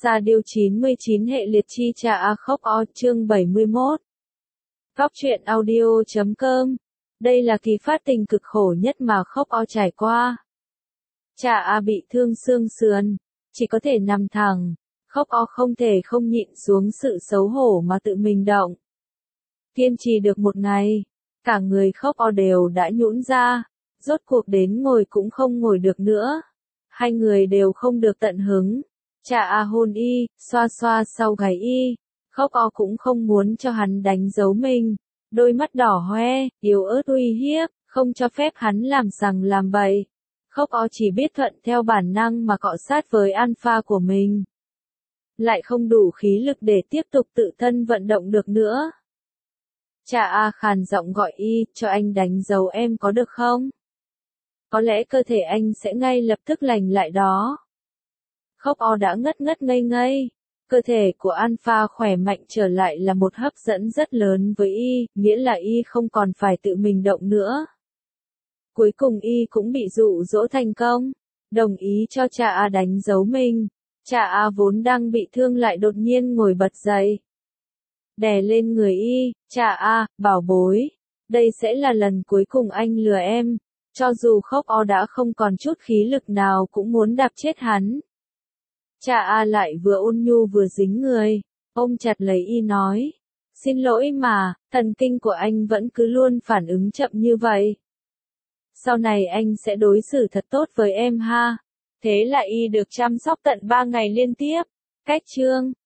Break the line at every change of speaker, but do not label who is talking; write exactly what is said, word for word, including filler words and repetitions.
Sa điêu chín mươi chín hệ liệt chi cha a khóc o chương bảy mươi mốt. Góc truyện audio chấm com. Đây là kỳ phát tình cực khổ nhất mà khóc o trải qua. Cha a bị thương xương sườn, chỉ có thể nằm thẳng. Khóc o không thể không nhịn xuống sự xấu hổ mà tự mình động. Kiên trì được một ngày, cả người khóc o đều đã nhũn ra, rốt cuộc đến ngồi cũng không ngồi được nữa. Hai người đều không được tận hứng. Cha a hôn y, xoa xoa sau gáy y, khóc o cũng không muốn cho hắn đánh dấu mình, đôi mắt đỏ hoe, yếu ớt uy hiếp, không cho phép hắn làm sằng làm bậy. Khóc o chỉ biết thuận theo bản năng mà cọ sát với alpha của mình. Lại không đủ khí lực để tiếp tục tự thân vận động được nữa. Cha a khàn giọng gọi y, cho anh đánh dấu em có được không? Có lẽ cơ thể anh sẽ ngay lập tức lành lại đó. Khóc o đã ngất ngất ngây ngây. Cơ thể của alpha khỏe mạnh trở lại là một hấp dẫn rất lớn với y, nghĩa là y không còn phải tự mình động nữa. Cuối cùng y cũng bị dụ dỗ thành công, đồng ý cho cha a đánh dấu mình. Cha a vốn đang bị thương lại đột nhiên ngồi bật dậy. Đè lên người y, cha a, bảo bối, đây sẽ là lần cuối cùng anh lừa em. Cho dù khóc o đã không còn chút khí lực nào cũng muốn đạp chết hắn. Cha a lại vừa ôn nhu vừa dính người, ôm chặt lấy y nói. Xin lỗi mà, thần kinh của anh vẫn cứ luôn phản ứng chậm như vậy. Sau này anh sẽ đối xử thật tốt với em ha. Thế là y được chăm sóc tận ba ngày liên tiếp. Cách chương